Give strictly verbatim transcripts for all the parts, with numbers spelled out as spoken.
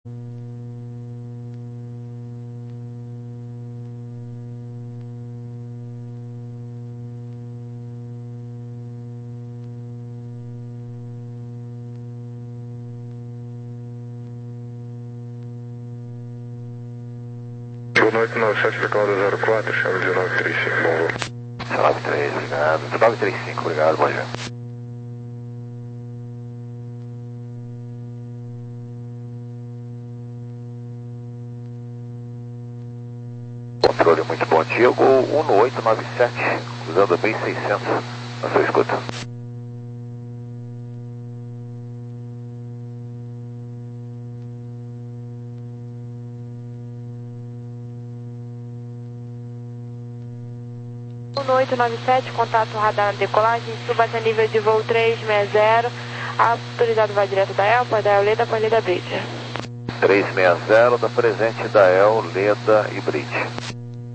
Boa noite, nove sete para Cláudia zero quatro, chama dezenove trinta e cinco, bom voo. dezenove três, obrigado. dezenove trinta e cinco, obrigado, bom dia. Controle, muito bom dia. Gol um oito nove sete, usando bem seiscentos na sua escuta. um oito nove sete, contato radar na decolagem, suba até nível de voo trezentos e sessenta, autorizado vai direto da Elpa, da Leda para Leda Bridge. trezentos e sessenta da presente da El, Leda e Bridge.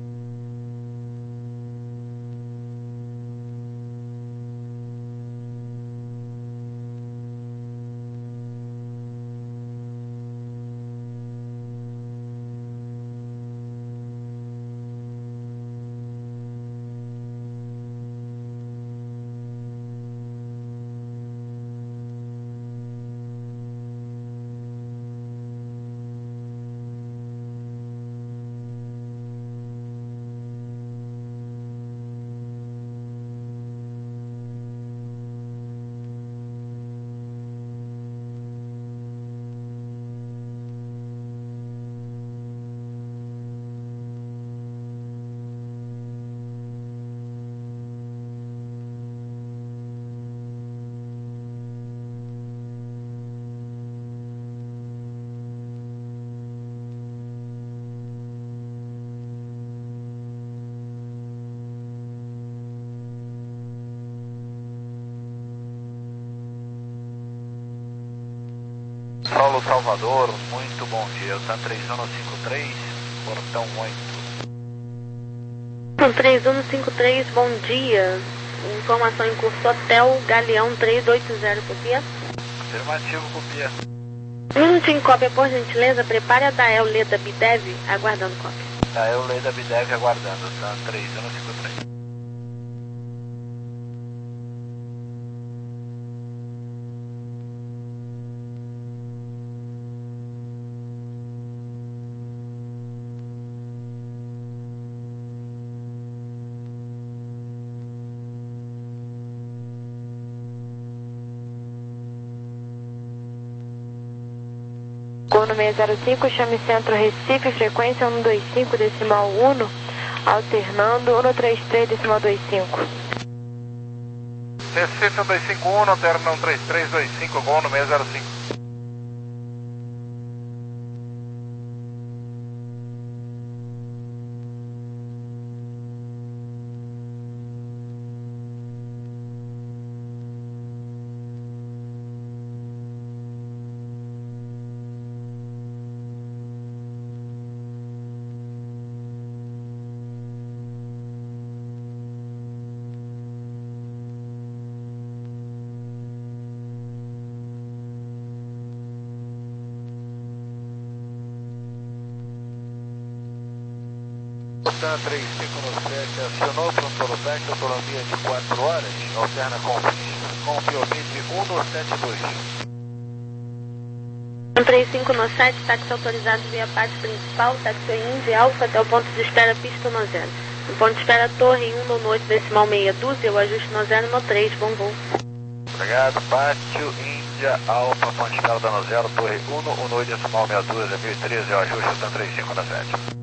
Paulo Salvador, muito bom dia. Tá três um cinco três, portão oito. três um cinco três, bom dia. Informação em curso Hotel Galeão três oito zero, copia? Afirmativo, copia. Um minutinho, cópia, por gentileza. Prepare a Dael Leda Bidev, aguardando cópia. Dael Leda Bidev aguardando, tá três um cinco três. Cono seis zero cinco, chame Centro Recife, frequência um dois cinco, decimal um, alternando um três três, decimal dois cinco. Recife um dois cinco um, alterna um três três dois cinco, Cono seis zero cinco. Tan três cinco sete, acionou pronto técnico, autonomia de quatro horas, alterna com com Piomite um sete dois. três cinco sete, táxi autorizado via parte principal, táxi Indy Alfa até o ponto de espera pista no zero. No ponto de espera Torre um no oito decimal meia dúzia, o ajuste no zero no três, bom voo. Obrigado, Pátio Índia Alfa, ponto de espera no zero, Torre um no oito decimal meia dúzia, mil e treze, o ajuste Tan três cinco sete.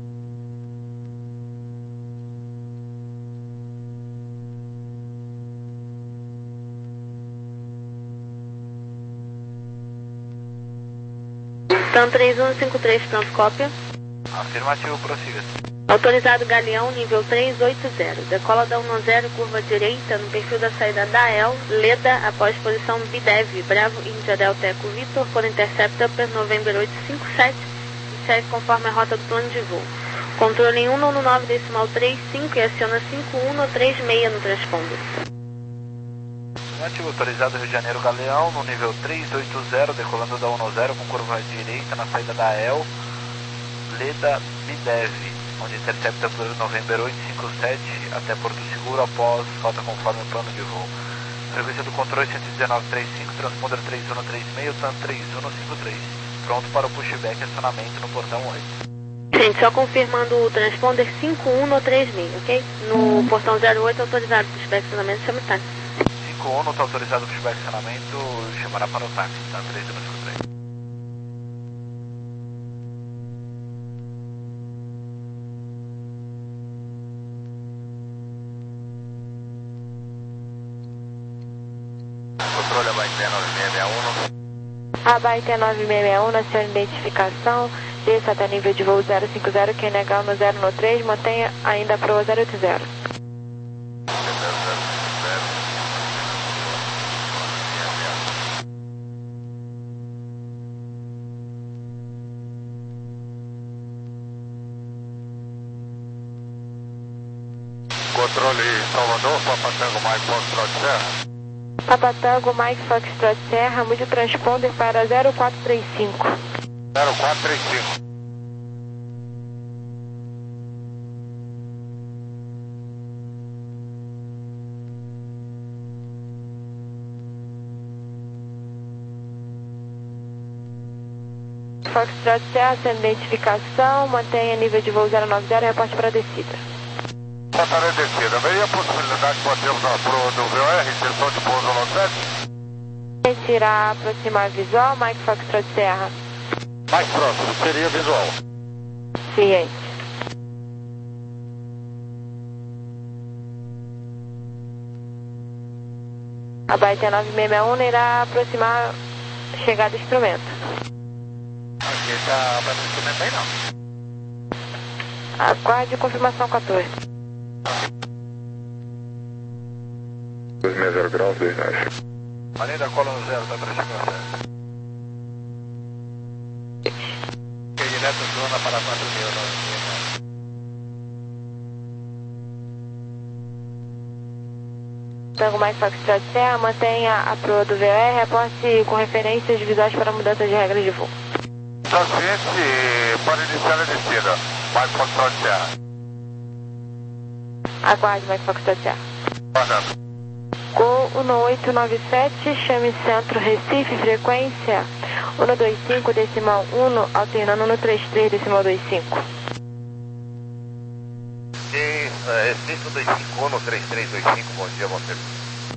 Tan três um cinco três, pronto, cópia. Afirmativo, prossiga. Autorizado Galeão, nível três oito zero. Decola da um zero, curva direita, no perfil da saída da El, Leda, após posição Bidev, Bravo, Índia, Delta, Eco, Vitor, por Intercept Upper, November oito cinco sete, e segue conforme a rota do plano de voo. Controle em um nove decimal trinta e cinco e aciona cinco um três seis no transponder. Afirmativo, autorizado Rio de Janeiro Galeão, no nível três oito zero, decolando da um zero com curva à direita, na saída da E L, Leda Bidev, onde intercepta por November oito cinco sete até Porto Seguro após rota conforme o plano de voo. Frequência do controle cento e dezenove ponto trinta e cinco, transponder três um três seis, TAM três um cinco três. Pronto para o pushback e acionamento no portão oito. Gente, só confirmando o transponder cinco um no três seis, ok? No portão zero oito, autorizado pushback e acionamento simultâneo. cinco um, não está autorizado o pushback e acionamento, chamará para o táxi, TAM três um cinco três. Controle Abaité nove seis seis um. Abaité nove seis seis um, na sua identificação, desça até nível de voo zero cinco zero, quem negar no zero no três, mantenha ainda a proa zero oito zero. Controle Salvador, Papa Tango Mike Foxtrot Serra. Papa Tango Mike Foxtrot Serra, mude o transponder para zero quatro três cinco. zero quatro três cinco. Foxtrot Serra, sem identificação, mantenha nível de voo zero nove zero e reporte para a descida. Passarei descida. Haveria a possibilidade de batermos na proa do V O R, intenção de pouso no sete? A gente irá aproximar visual, Mike Foxtrot Serra. Mais próximo, seria visual. Ciente. A Baité nove seis seis um irá aproximar chegada do instrumento. Aqui está para o instrumento aí não. Aguarde confirmação quatorze. dois seis zero graus, dois nove. Além da cola no zero, está para chegar certo. Direto zona para quatro mil, nove mil. Tango Mike Foxtrot Serra, mantenha a proa do V O R, reporte com referências visuais para mudança de regras de voo. Transciente para iniciar a descida. Mike Foxtrot Serra. Aguarde, Mike Foxtrot Serra. Guardando. Gol um oito nove sete, chame Centro Recife, frequência um dois cinco, decimal um, alternando no três três, decimal dois cinco. E Recife um dois cinco um, três três dois cinco, bom dia, bom tempo.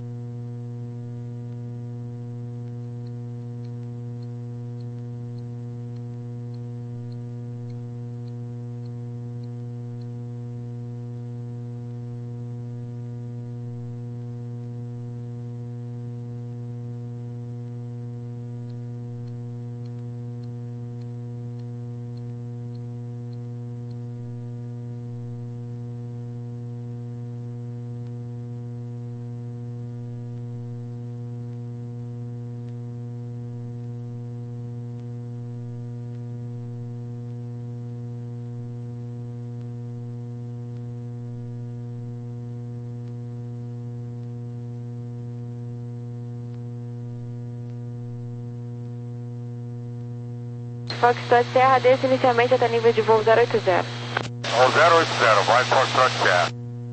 Foxtrot Serra, desce inicialmente até nível de voo zero oito zero. Ao zero oito zero, vai Foxtrot Serra.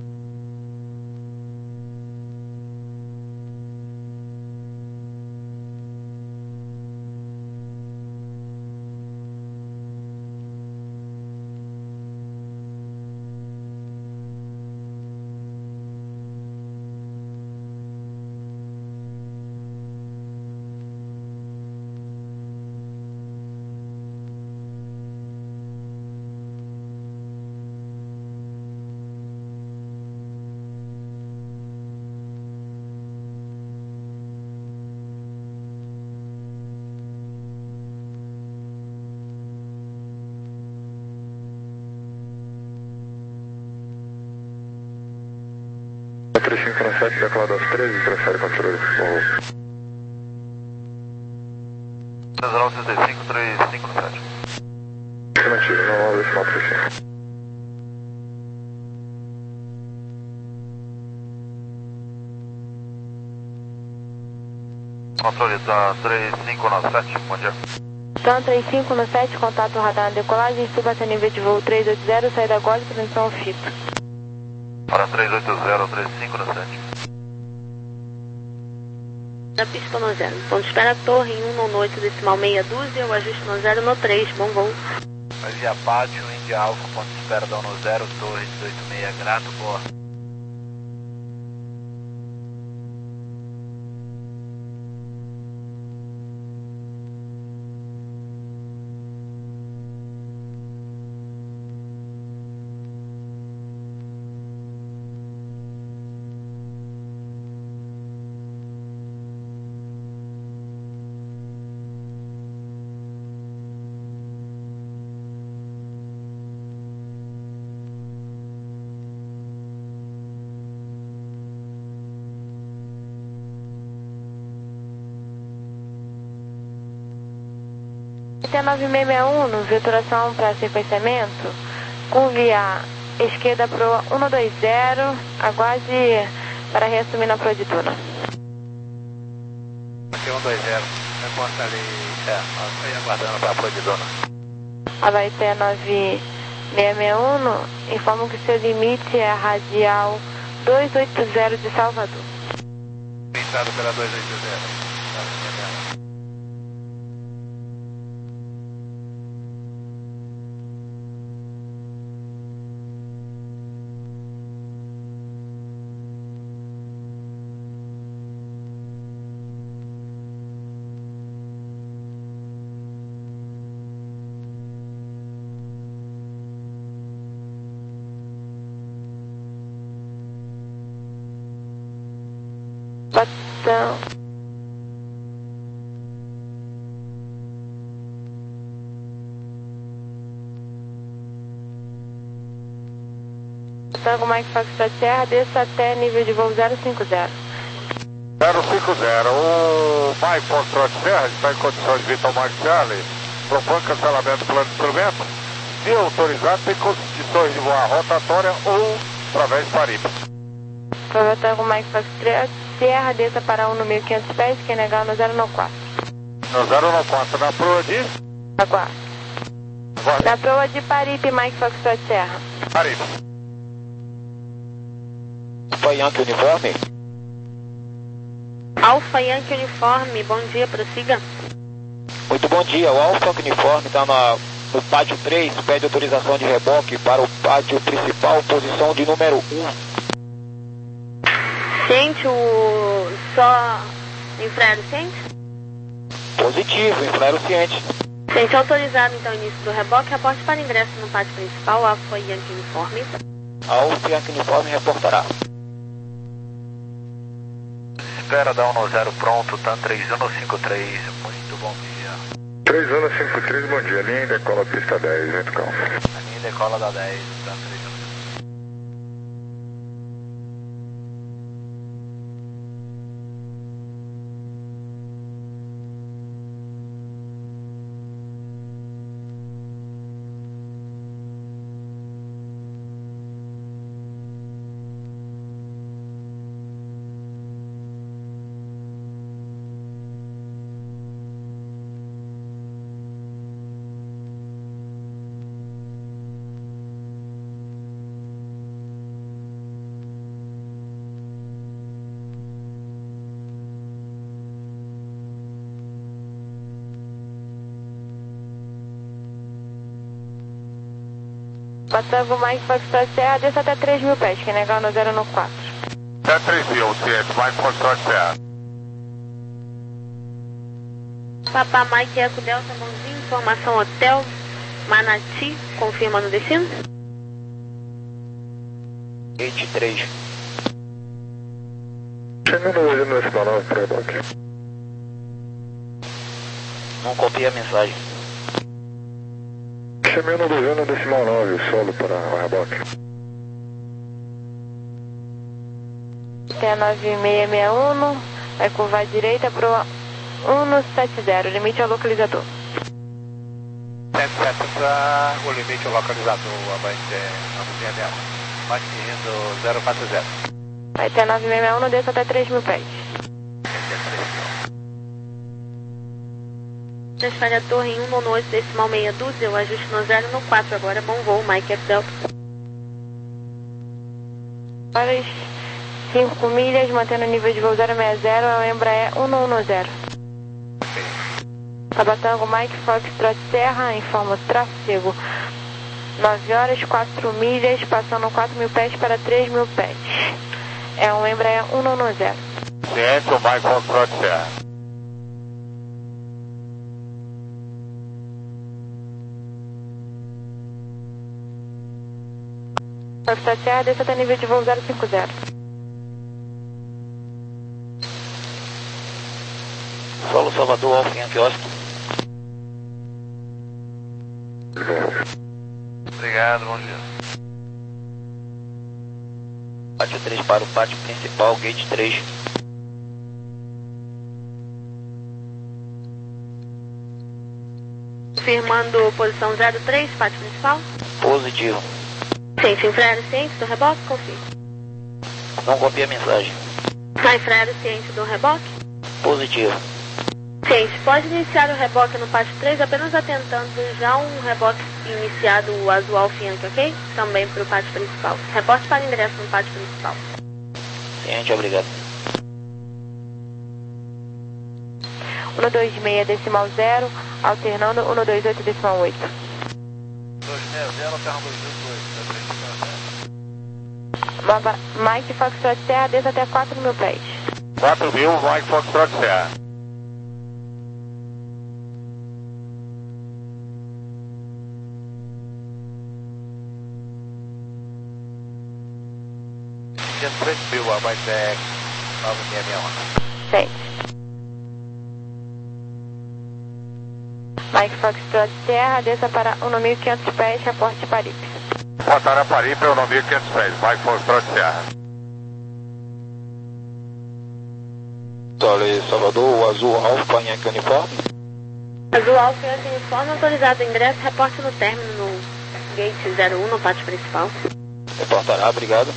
três cinco sete, declarado às treze, transfere controle. Central sessenta e cinco, três cinco sete. Afirmativo, não há decimal três cinco. Controle da três cinco nove sete, bom dia. TAM três cinco nove sete, contato radar na decolagem, suba até nível de voo três oito zero, saída agora e transmissão ao fito. Para três oito zero, três cinco nove sete. Da pista no zero. Ponto de espera, torre em um nono oito decimal meia dúzia, o ajuste no zero no três, bom voo. Via Pátio, India Alfa, ponto de espera da um zero, torre dezoito seis, grato, boa. T nove seis seis um, veturação para sequenciamento, curve a esquerda proa um dois zero, aguarde para reassumir na proa de Tuna. Aqui um dois zero, reporta ali, é, nós estamos aguardando para a proa de Tuna. Havaí T nove seis seis um, informo que seu limite é a radial dois oito zero de Salvador. Pensado pela dois oito zero. Batão. Tango Mike Foxtrot Serra, desça até nível de voo zero cinco zero. zero cinco zero, o Mike Foxtrot Serra está em condições de Vitor Mike Charlie, propõe cancelamento do plano de instrumento. Se autorizado, tem condições de voar rotatória ou através de Paripe. Foi Tango Mike Foxtrot Serra, desça para um no mil e quinhentos pés, que é negar no zero no quatro. No zero no quatro, na proa de? Aguarde. Aguarde. Na proa de Paripe, Mike Foxtrot Serra. Paripe. Alfa Yankee Uniforme. Alfa Yankee Uniforme, bom dia, prossiga. Muito bom dia, o Alfa Uniforme está no pátio três, pede autorização de reboque para o pátio principal, posição de número um. Sente o só infraero, sente? Positivo, infraero ciente. Sente autorizado então o início do reboque, reporte para ingresso no pátio principal, Alfa Yankee Uniforme. Alfa Yankee Uniforme reportará. Espera da um zero pronto, TAM três um cinco três, muito bom dia. três um cinco três, bom dia, linha decola pista dez, muito calmo. A linha decola da dez, TAM três um. Tango Mike Foxtrot Serra, desça até três mil pés, que é negar no zero no quatro. Até três mil, ciente, Mike Foxtrot Serra. Papá Mike Eco Delta, bonzinho, informação hotel, Manati, confirma no destino. vinte e três. Chegando hoje no decimal nove para reboque. Não copiei a mensagem. Chamei no governo decimal nove, solo para o reboque. T nove seis seis um, vai curvar à direita para um sete zero, limite ao localizador. cento e setenta, o limite ao localizador, Havaí T nove seis seis um, mantendo zero quatro zero. Vai T nove seis seis um, desça até três mil pés. Transfere a torre em um nono oito decimal meia dúzia, o ajuste no zero no quatro agora, bom voo, Mike F Delta. Horas cinco milhas, mantendo o nível de voo zero seis zero, é o Embraer um um um zero. Tabatango Mike Foxtrot Serra, informa o tráfego. nove horas, quatro milhas, passando quatro mil pés para três mil pés. É um Embraer um um um zero. Ciente, o Mike Foxtrot Serra. Foxtrot Serra, desça até nível de voo zero cinco zero. Solo Salvador, Alfa Yankee Austin. Obrigado, bom dia. Pátio três para o pátio principal, gate três. Confirmando posição zero três, pátio principal. Positivo. Ciente, infraero ciente do reboque, confirma. Não copia a mensagem. Infraero ciente do reboque. Positivo. Ciente, pode iniciar o reboque no pátio três, apenas atentando já um reboque iniciado, o azul Alfa Yankee, ok? Também para o pátio principal. Reporte para ingresso no pátio principal. Ciente, obrigado. um dois seis decimal zero, alternando um dois oito decimal oito. dois seis zero, alterna dois oito oito. Mapa Mike Foxtrot Serra, desça até quatro mil pés. quatro mil, Mike Foxtrot Serra. três mil, a mais é nove seis seis um. Sim. Mike Foxtrot Serra, desça para um mil e quinhentos pés, reporte Paripe. Botar a Paripe é o nove mil e quinhentos pés, Mike Foxtrot Serra. Solo Salvador, o azul Alfa Yankee Uniforme. Azul Alfa Yankee Uniforme, autorizado ingresso, reporte no término no gate zero um, no pátio principal. Reportará, obrigado.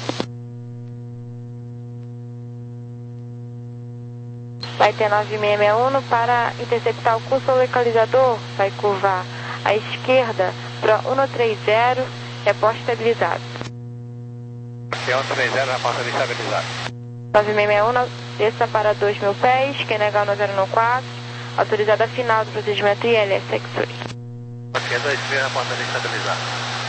Vai ter nove seis seis um para interceptar o curso localizador, vai curvar à esquerda para um três zero, reporte estabilizado. um três zero, reporte estabilizado. nove seis seis um, desça para dois mil pés, quem negar no zero quatro, autorizada final do procedimento I L S X-Ray. Aqui é dois mil, reporte estabilizado.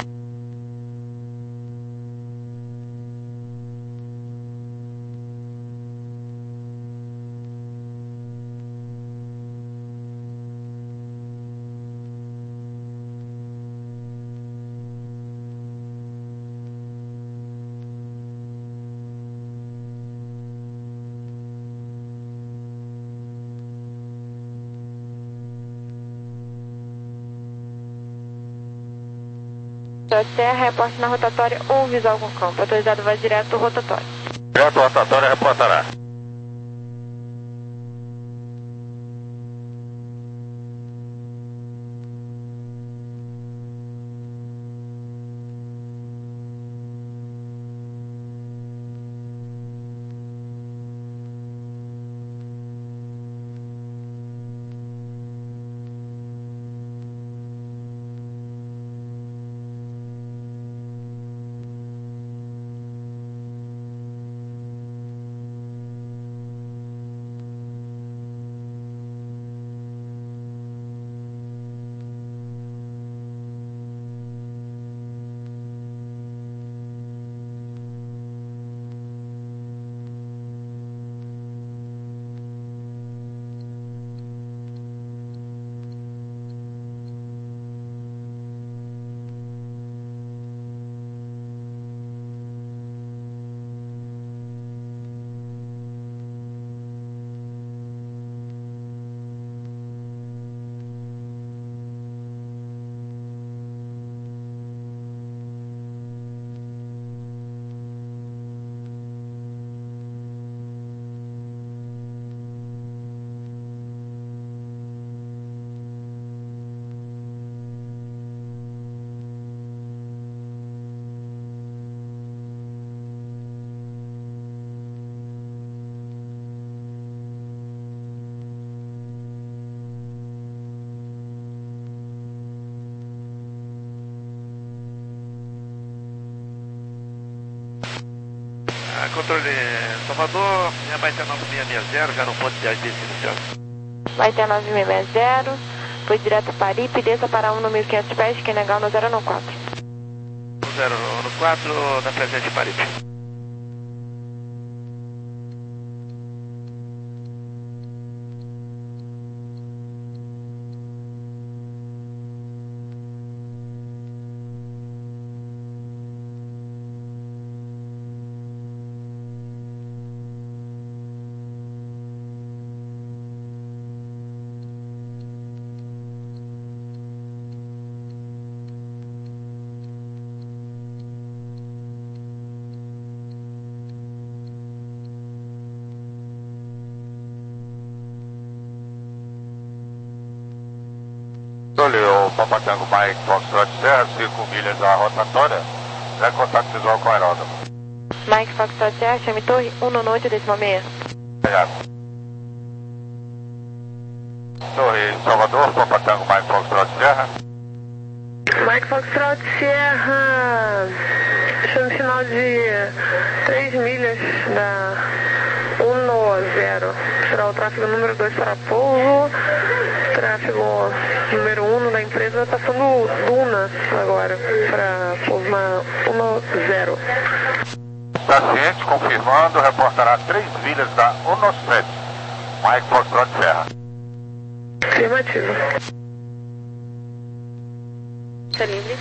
Serra, reporte na rotatória ou visual com campo. Autorizado vai direto ao rotatório. Direto ao rotatório, reportará. controle Salvador, vai ter nove seis seis zero, já no ponto de agência inicial. Vai ter nove seis seis zero, foi direto para Ipe, desça para um no mil e quinhentos pés, que é legal no zero no quatro. No zero no quatro, na presente de Paripe. O Papa Tango Mike Foxtrot Serra, cinco milhas da rotatória, é contato visual com o aeródromo. Mike Foxtrot Serra, chame torre um no noite décimo seis. Obrigado. Torre Salvador, Papa Tango Mike Foxtrot Serra. Mike Foxtrot Serra, chame final de três milhas da um no zero. Será o tráfego número dois para pouso. Tráfego número um da empresa passando Duna agora para pouso na um no zero. Está ciente, confirmando, reportará três milhas da um no sete. Mike Foxtrot Serra. Afirmativo. Está livre.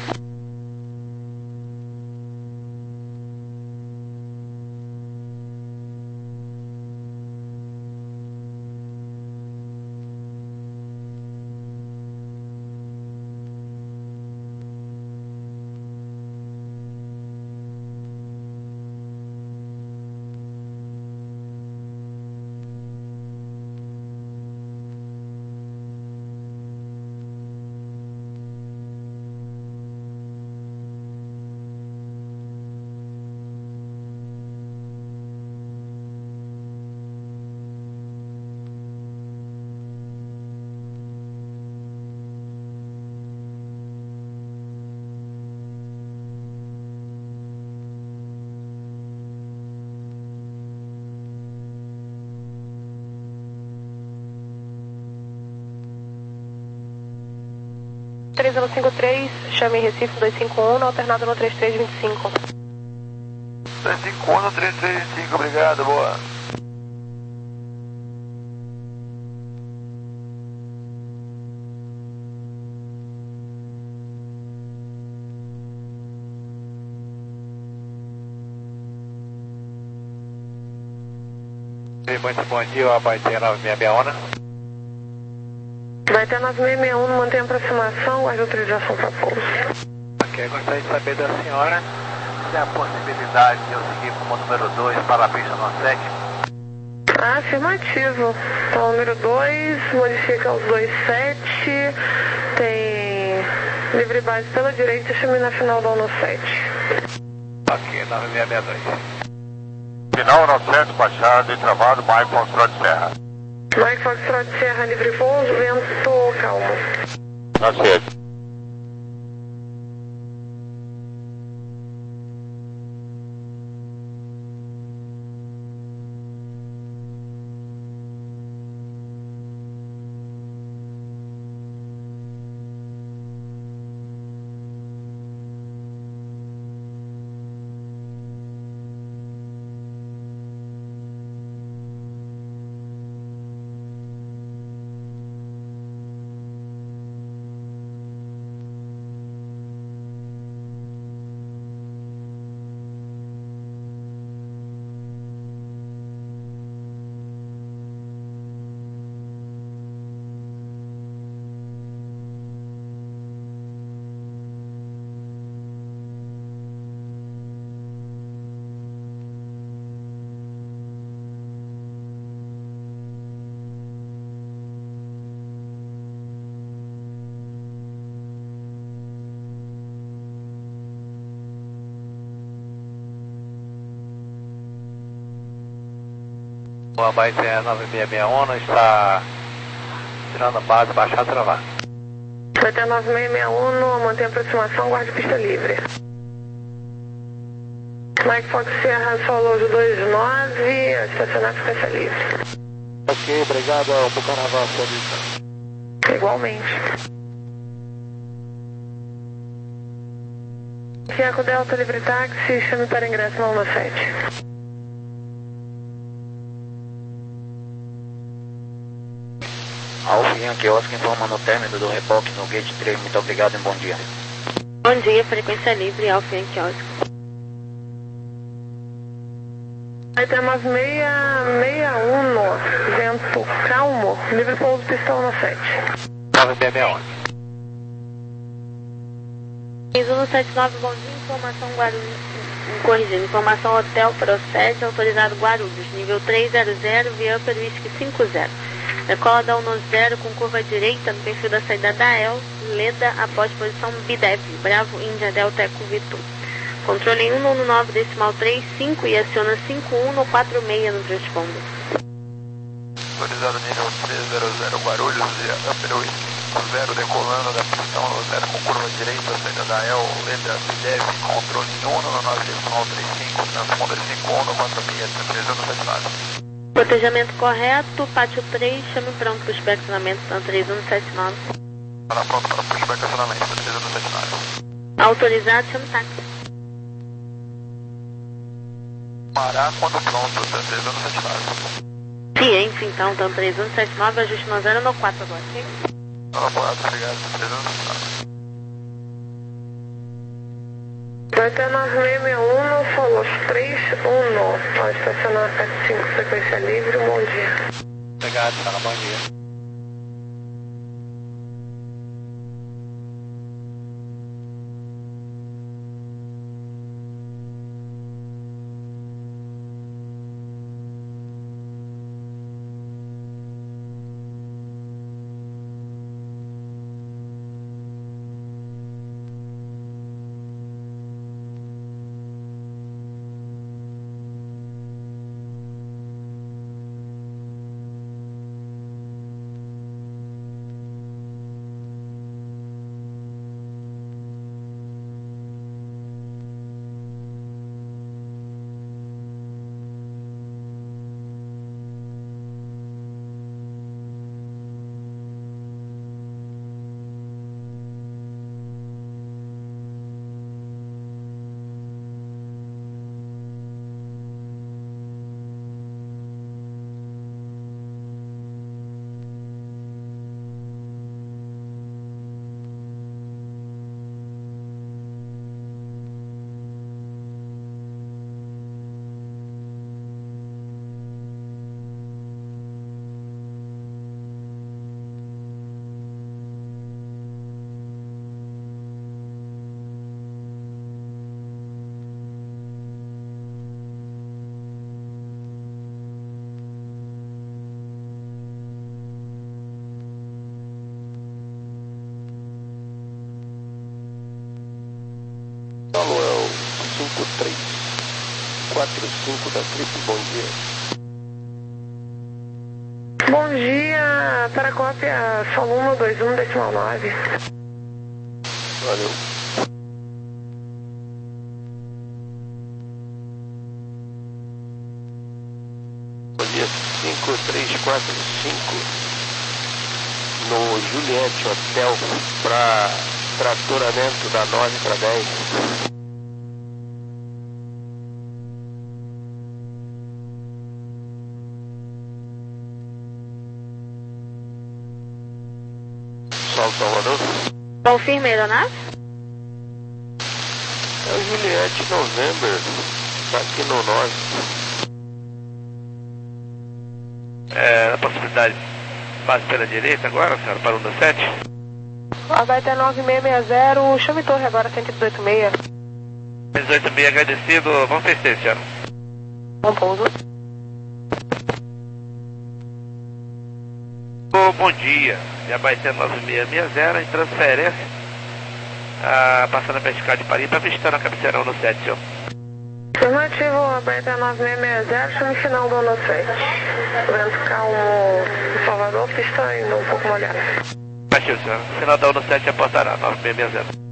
três zero cinco três, chame Recife dois cinco um, alternado no três três dois cinco. dois cinco um no três três dois cinco, obrigado, boa. Muito bom dia, a Baité nove seis seis um. Vai ter nove seis seis um, mantém a aproximação, guarda autorização para pouso. Ok, gostaria de saber da senhora se há a possibilidade de eu seguir como número dois para a pista no sete. Ah, afirmativo. Então, o número dois, modifica os dois sete, tem livre base pela direita, chame na final do um no sete. Ok, nove seis seis dois. Final no sete, baixado e travado, Mike Foxtrot Serra. Mike Foxtrot Serra, livre pouso, vento calmo. Tá certo. O Baité nove seis seis um está tirando a base, baixar, travar. Vai ter nove seis seis um, mantém a aproximação, guarde pista livre. Mike Fox Sierra Solojo dois nove, a estacionar frequência livre. Ok, obrigado, um bom carnaval, senhorita. Igualmente. Tiago Delta Livre Táxi, chame para ingresso no um sete. Alfinha, que Oscar informando o término do reboque no gate três, muito obrigado e bom dia. Bom dia, frequência livre, Alfian Quiosque. Vai ter nove seis seis um, vento calmo, livre pouso pistão no sete. nove seis seis um. três um sete nove, bom dia, informação Guarulhos, corrigindo, informação Hotel Procede, autorizado Guarulhos, nível três zero zero, via Upper Whisky cinco zero. Decola da um zero com curva direita no perfil da saída da E L, Leda após posição B D E V, Bravo Índia Delta Eco Vitor. Controle em um um nove decimal três cinco e aciona cinco um no quatro seis no transponder. Autorizado nível três zero zero Guarulhos, via Upper Whisky cinco zero, decolando da pistão zero com curva direita, saída da E L, Leda B D E V, controle em um um nove decimal três cinco, transponder cinco um no quatro seis, três um sete nove. Protejamento correto, pátio três, chame pronto para o estacionamento na três um sete nove. Para pronto para o pushback estacionamento, três um sete nove. Autorizado, chame táxi. Parar quando pronto, três um sete nove. Ciência então, então três um sete nove, ajuste no zero no quatro agora, ok? Elaborado, obrigado, três um sete nove. Vai ter nove seis seis um, Solos três um, pode estacionar sete cinco, frequência livre, um bom dia. Obrigado, fala, bom dia. Samuel cinco três quatro cinco da Trip, bom dia. Bom dia, para a cópia Solo um dois um decimal nove. Valeu. Bom dia, cinco três quatro cinco no Juliette Hotel para tratoramento da nove para dez. Sol Salvador. Confirme a aeronave? É o Juliette November, está aqui no nove. É, a possibilidade passe pela direita agora, senhora, para o um sete. Vai ter nove seis seis zero, chame torre agora, cento e dezoito seis. dezoito seis, agradecido, vamos festejar, senhora. Bom pouso. Oh, bom dia, já vai ter nove seis seis zero em transferência, ah, passando a vertical de Paris para visitando a cabeceirão no sete, senhor. Afirmativo, aberta nove seis seis zero, chame final do ano sete. Vento calmo em Salvador, pista indo um pouco molhada. Baixou, senhor. Final da um sete apontará, nove seis seis zero.